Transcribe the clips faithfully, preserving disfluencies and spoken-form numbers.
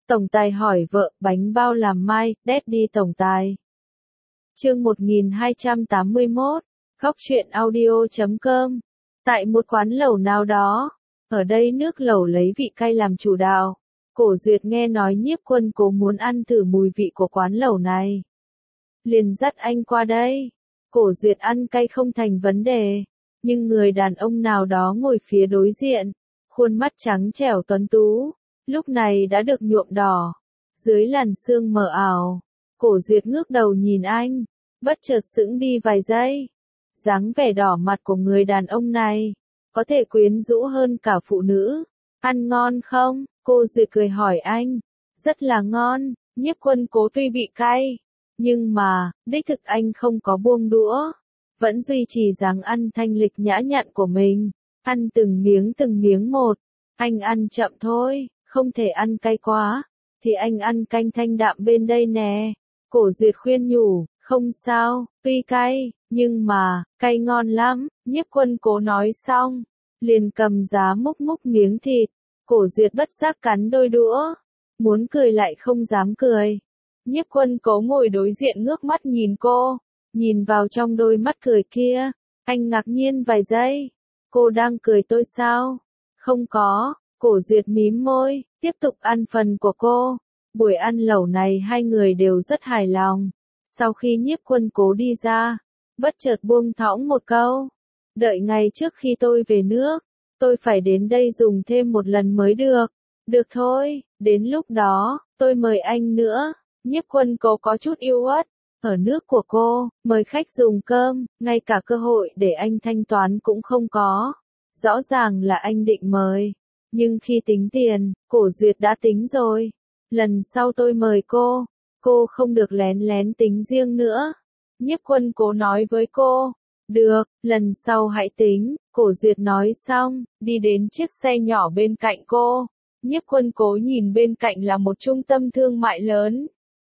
Tổng tài hỏi vợ, bánh bao làm mai, Daddy tổng tài. Chương một nghìn hai trăm tám mươi mốt, góc truyện audio chấm com. Tại một quán lẩu nào đó, ở đây nước lẩu lấy vị cay làm chủ đạo. Cổ Duyệt nghe nói Nhiếp Quân Cố muốn ăn thử mùi vị của quán lẩu này, liền dắt anh qua đây. Cổ Duyệt ăn cay không thành vấn đề, nhưng người đàn ông nào đó ngồi phía đối diện, khuôn mắt trắng trẻo tuấn tú, lúc này đã được nhuộm đỏ, dưới làn sương mờ ảo. Cổ Duyệt ngước đầu nhìn anh, bất chợt sững đi vài giây. Dáng vẻ đỏ mặt của người đàn ông này, có thể quyến rũ hơn cả phụ nữ. Ăn ngon không? Cô Duyệt cười hỏi anh. Rất là ngon. Nhiếp Quân Cố tuy bị cay, nhưng mà, đích thực anh không có buông đũa, vẫn duy trì dáng ăn thanh lịch nhã nhặn của mình, ăn từng miếng từng miếng một. Anh ăn chậm thôi, không thể ăn cay quá, thì anh ăn canh thanh đạm bên đây nè. Cổ Duyệt khuyên nhủ, không sao, tuy cay, nhưng mà, cay ngon lắm. Nhiếp Quân Cố nói xong, liền cầm giá múc múc miếng thịt. Cổ Duyệt bất giác cắn đôi đũa, muốn cười lại không dám cười. Nhiếp Quân Cố ngồi đối diện ngước mắt nhìn cô, nhìn vào trong đôi mắt cười kia, anh ngạc nhiên vài giây. Cô đang cười tôi sao? Không có. Cổ Duyệt mím môi, tiếp tục ăn phần của cô. Buổi ăn lẩu này hai người đều rất hài lòng. Sau khi Nhiếp Quân Cố đi ra, bất chợt buông thõng một câu, đợi ngày trước khi tôi về nước, tôi phải đến đây dùng thêm một lần mới được. Được thôi, đến lúc đó, tôi mời anh nữa. Nhiếp Quân Cố có chút yếu ớt, ở nước của cô, mời khách dùng cơm, ngay cả cơ hội để anh thanh toán cũng không có. Rõ ràng là anh định mời, nhưng khi tính tiền, Cổ Duyệt đã tính rồi. Lần sau tôi mời cô, cô không được lén lén tính riêng nữa. Nhiếp Quân Cố nói với cô. Được, lần sau hãy tính. Cổ Duyệt nói xong, đi đến chiếc xe nhỏ bên cạnh cô. Nhiếp Quân Cố nhìn bên cạnh là một trung tâm thương mại lớn.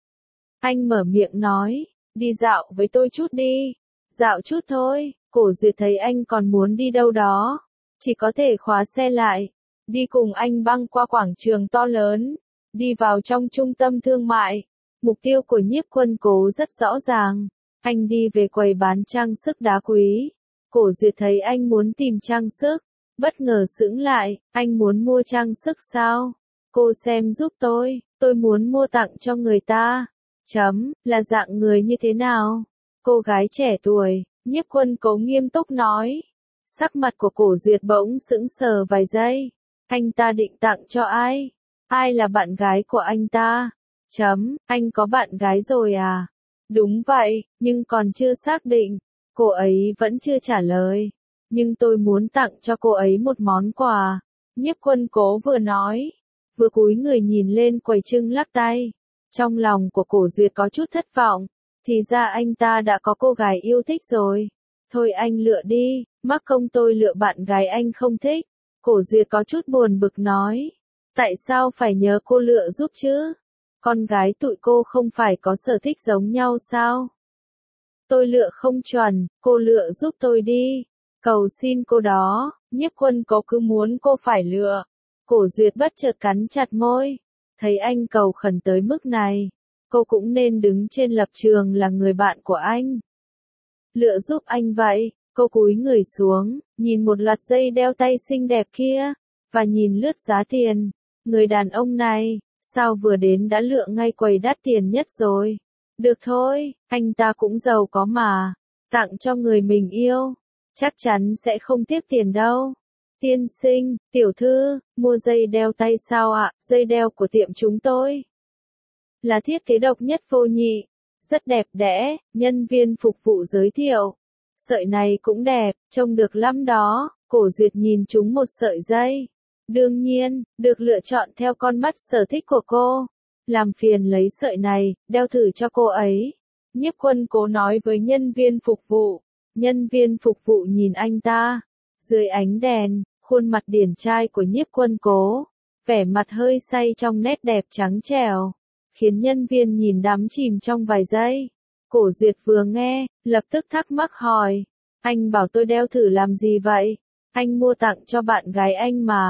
Anh mở miệng nói, đi dạo với tôi chút đi. Dạo chút thôi. Cổ Duyệt thấy anh còn muốn đi đâu đó, chỉ có thể khóa xe lại, đi cùng anh băng qua quảng trường to lớn, đi vào trong trung tâm thương mại. Mục tiêu của Nhiếp Quân Cố rất rõ ràng, anh đi về quầy bán trang sức đá quý. Cổ Duyệt thấy anh muốn tìm trang sức, bất ngờ sững lại, anh muốn mua trang sức sao? Cô xem giúp tôi, tôi muốn mua tặng cho người ta. Chấm, là dạng người như thế nào? Cô gái trẻ tuổi, Nhiếp Quân Cố nghiêm túc nói. Sắc mặt của Cổ Duyệt bỗng sững sờ vài giây. Anh ta định tặng cho ai? Ai là bạn gái của anh ta? Chấm, anh có bạn gái rồi à? Đúng vậy, nhưng còn chưa xác định. Cô ấy vẫn chưa trả lời. Nhưng tôi muốn tặng cho cô ấy một món quà. Nhiếp Quân Cố vừa nói, vừa cúi người nhìn lên quầy trưng lắc tay. Trong lòng của Cổ Duyệt có chút thất vọng. Thì ra anh ta đã có cô gái yêu thích rồi. Thôi anh lựa đi, mắc công tôi lựa bạn gái anh không thích. Cổ Duyệt có chút buồn bực nói. Tại sao phải nhớ cô lựa giúp chứ? Con gái tụi cô không phải có sở thích giống nhau sao? Tôi lựa không chuẩn, cô lựa giúp tôi đi. Cầu xin cô đó. Nhiếp Quân Cố cứ muốn cô phải lựa. Cổ Duyệt bất chợt cắn chặt môi. Thấy anh cầu khẩn tới mức này, cô cũng nên đứng trên lập trường là người bạn của anh. Lựa giúp anh vậy. Cô cúi người xuống, nhìn một loạt dây đeo tay xinh đẹp kia, và nhìn lướt giá tiền. Người đàn ông này, sao vừa đến đã lựa ngay quầy đắt tiền nhất rồi? Được thôi, anh ta cũng giàu có mà. Tặng cho người mình yêu, chắc chắn sẽ không tiếc tiền đâu. Tiên sinh, tiểu thư, mua dây đeo tay sao ạ? Dây đeo của tiệm chúng tôi là thiết kế độc nhất vô nhị, rất đẹp đẽ. Nhân viên phục vụ giới thiệu. Sợi này cũng đẹp, trông được lắm đó. Cổ Duyệt nhìn chúng một sợi dây. Đương nhiên, được lựa chọn theo con mắt sở thích của cô. Làm phiền lấy sợi này, đeo thử cho cô ấy. Nhiếp Quân Cố nói với nhân viên phục vụ. Nhân viên phục vụ nhìn anh ta. Dưới ánh đèn, khuôn mặt điển trai của Nhiếp Quân Cố, vẻ mặt hơi say trong nét đẹp trắng trẻo, khiến nhân viên nhìn đắm chìm trong vài giây. Cổ Duyệt vừa nghe, lập tức thắc mắc hỏi. Anh bảo tôi đeo thử làm gì vậy? Anh mua tặng cho bạn gái anh mà.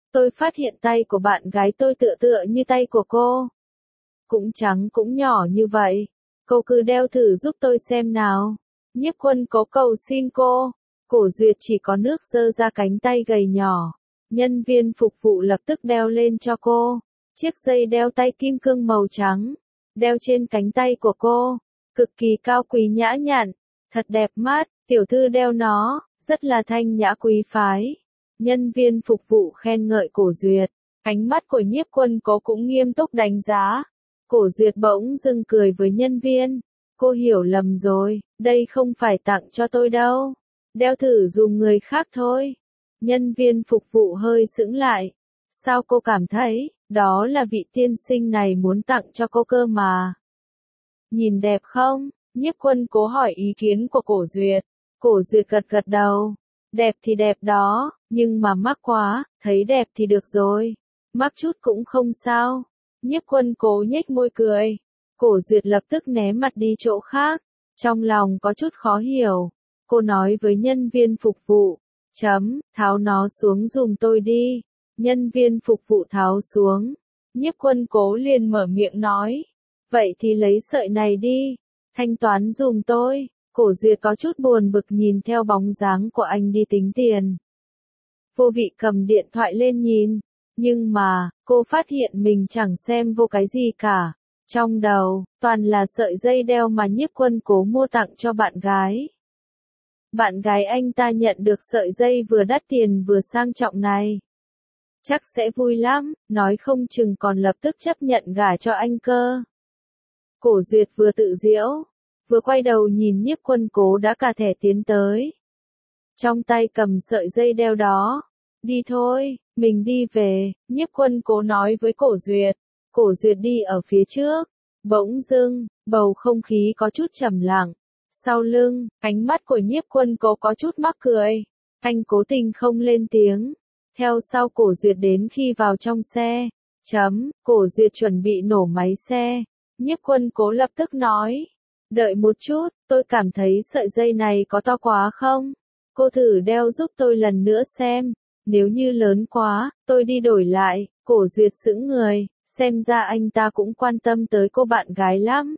tôi phát hiện tay của bạn gái tôi tựa tựa như tay của cô. Cũng trắng cũng nhỏ như vậy. Cô cứ đeo thử giúp tôi xem nào. Nhiếp Quân Cố cầu xin cô. Cổ Duyệt chỉ có nước giơ ra cánh tay gầy nhỏ. Nhân viên phục vụ lập tức đeo lên cho cô. Chiếc dây đeo tay kim cương màu trắng. Đeo trên cánh tay của cô. Cực kỳ cao quý nhã nhặn. Thật đẹp mắt, tiểu thư đeo nó, rất là thanh nhã quý phái. Nhân viên phục vụ khen ngợi Cổ Duyệt. Ánh mắt của Nhiếp Quân Cố cũng nghiêm túc đánh giá. Cổ Duyệt bỗng dưng cười với nhân viên. Cô hiểu lầm rồi, đây không phải tặng cho tôi đâu. Đeo thử dùng người khác thôi. Nhân viên phục vụ hơi sững lại. Sao cô cảm thấy, đó là vị tiên sinh này muốn tặng cho cô cơ mà. Nhìn đẹp không? Nhiếp Quân Cố hỏi ý kiến của Cổ Duyệt. Cổ Duyệt gật gật đầu. Đẹp thì đẹp đó, nhưng mà mắc quá, thấy đẹp thì được rồi. Mắc chút cũng không sao. Nhiếp Quân Cố nhếch môi cười. Cổ Duyệt lập tức ném mặt đi chỗ khác. Trong lòng có chút khó hiểu. Cô nói với nhân viên phục vụ. Chấm, tháo nó xuống giùm tôi đi. Nhân viên phục vụ tháo xuống. Nhiếp Quân Cố liền mở miệng nói. Vậy thì lấy sợi này đi. Thanh toán giùm tôi. Cổ Duyệt có chút buồn bực nhìn theo bóng dáng của anh đi tính tiền. Vô vị cầm điện thoại lên nhìn. Nhưng mà, cô phát hiện mình chẳng xem vô cái gì cả. Trong đầu, toàn là sợi dây đeo mà Nhiếp Quân Cố mua tặng cho bạn gái. Bạn gái anh ta nhận được sợi dây vừa đắt tiền vừa sang trọng này. Chắc sẽ vui lắm, nói không chừng còn lập tức chấp nhận gả cho anh cơ. Cổ Duyệt vừa tự giễu, vừa quay đầu nhìn Nhiếp Quân Cố đã cả thẻ tiến tới. Trong tay cầm sợi dây đeo đó. Đi thôi, mình đi về, Nhiếp Quân Cố nói với Cổ Duyệt. Cổ Duyệt đi ở phía trước. Bỗng dưng, bầu không khí có chút trầm lặng. Sau lưng, ánh mắt của Nhiếp Quân Cố có chút mắc cười. Anh cố tình không lên tiếng. Theo sau Cổ Duyệt đến khi vào trong xe. Chấm, Cổ Duyệt chuẩn bị nổ máy xe. Nhiếp Quân Cố lập tức nói. Đợi một chút, tôi cảm thấy sợi dây này có to quá không? Cô thử đeo giúp tôi lần nữa xem. Nếu như lớn quá, tôi đi đổi lại. Cổ Duyệt sững người, xem ra anh ta cũng quan tâm tới cô bạn gái lắm.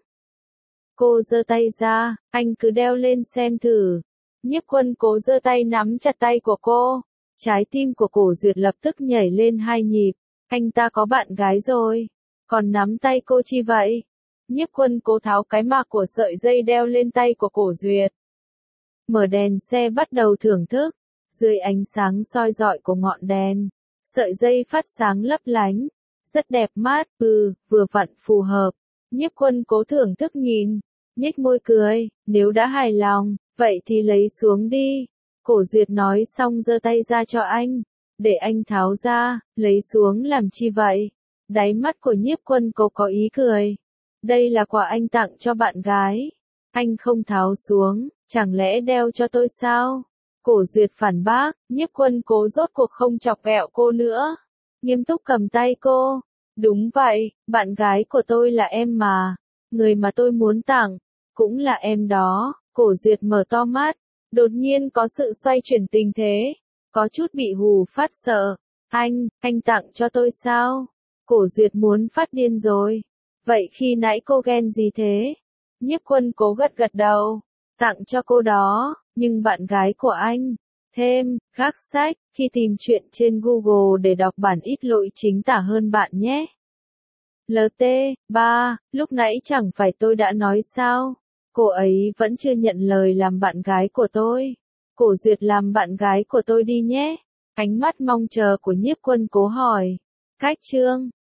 Cô giơ tay ra, anh cứ đeo lên xem thử. Nhiếp Quân Cố giơ tay nắm chặt tay của cô. Trái tim của Cổ Duyệt lập tức nhảy lên hai nhịp. Anh ta có bạn gái rồi. Còn nắm tay cô chi vậy? Nhiếp Quân Cố tháo cái mạc của sợi dây đeo lên tay của Cổ Duyệt. Mở đèn xe bắt đầu thưởng thức. Dưới ánh sáng soi rọi của ngọn đèn, sợi dây phát sáng lấp lánh. Rất đẹp mắt, ừ, vừa vặn phù hợp. Nhiếp Quân Cố thưởng thức nhìn. Nhếch môi cười, nếu đã hài lòng, vậy thì lấy xuống đi. Cổ Duyệt nói xong giơ tay ra cho anh. Để anh tháo ra, lấy xuống làm chi vậy? Đáy mắt của Nhiếp Quân Cố có ý cười. Đây là quà anh tặng cho bạn gái. Anh không tháo xuống, chẳng lẽ đeo cho tôi sao? Cổ Duyệt phản bác, Nhiếp Quân Cố rốt cuộc không chọc ghẹo cô nữa. Nghiêm túc cầm tay cô. Đúng vậy, bạn gái của tôi là em mà. Người mà tôi muốn tặng, cũng là em đó. Cổ Duyệt mở to mắt. Đột nhiên có sự xoay chuyển tình thế. Có chút bị hù phát sợ. Anh, anh tặng cho tôi sao? Cổ Duyệt muốn phát điên rồi. Vậy khi nãy cô ghen gì thế? Nhiếp Quân Cố gật gật đầu. Tặng cho cô đó, nhưng bạn gái của anh. Thêm, gác sách, khi tìm chuyện trên Google để đọc bản ít lỗi chính tả hơn bạn nhé. lờ tê, ba, lúc nãy chẳng phải tôi đã nói sao? Cô ấy vẫn chưa nhận lời làm bạn gái của tôi. Cổ Duyệt làm bạn gái của tôi đi nhé. Ánh mắt mong chờ của Nhiếp Quân Cố hỏi. Cách chương.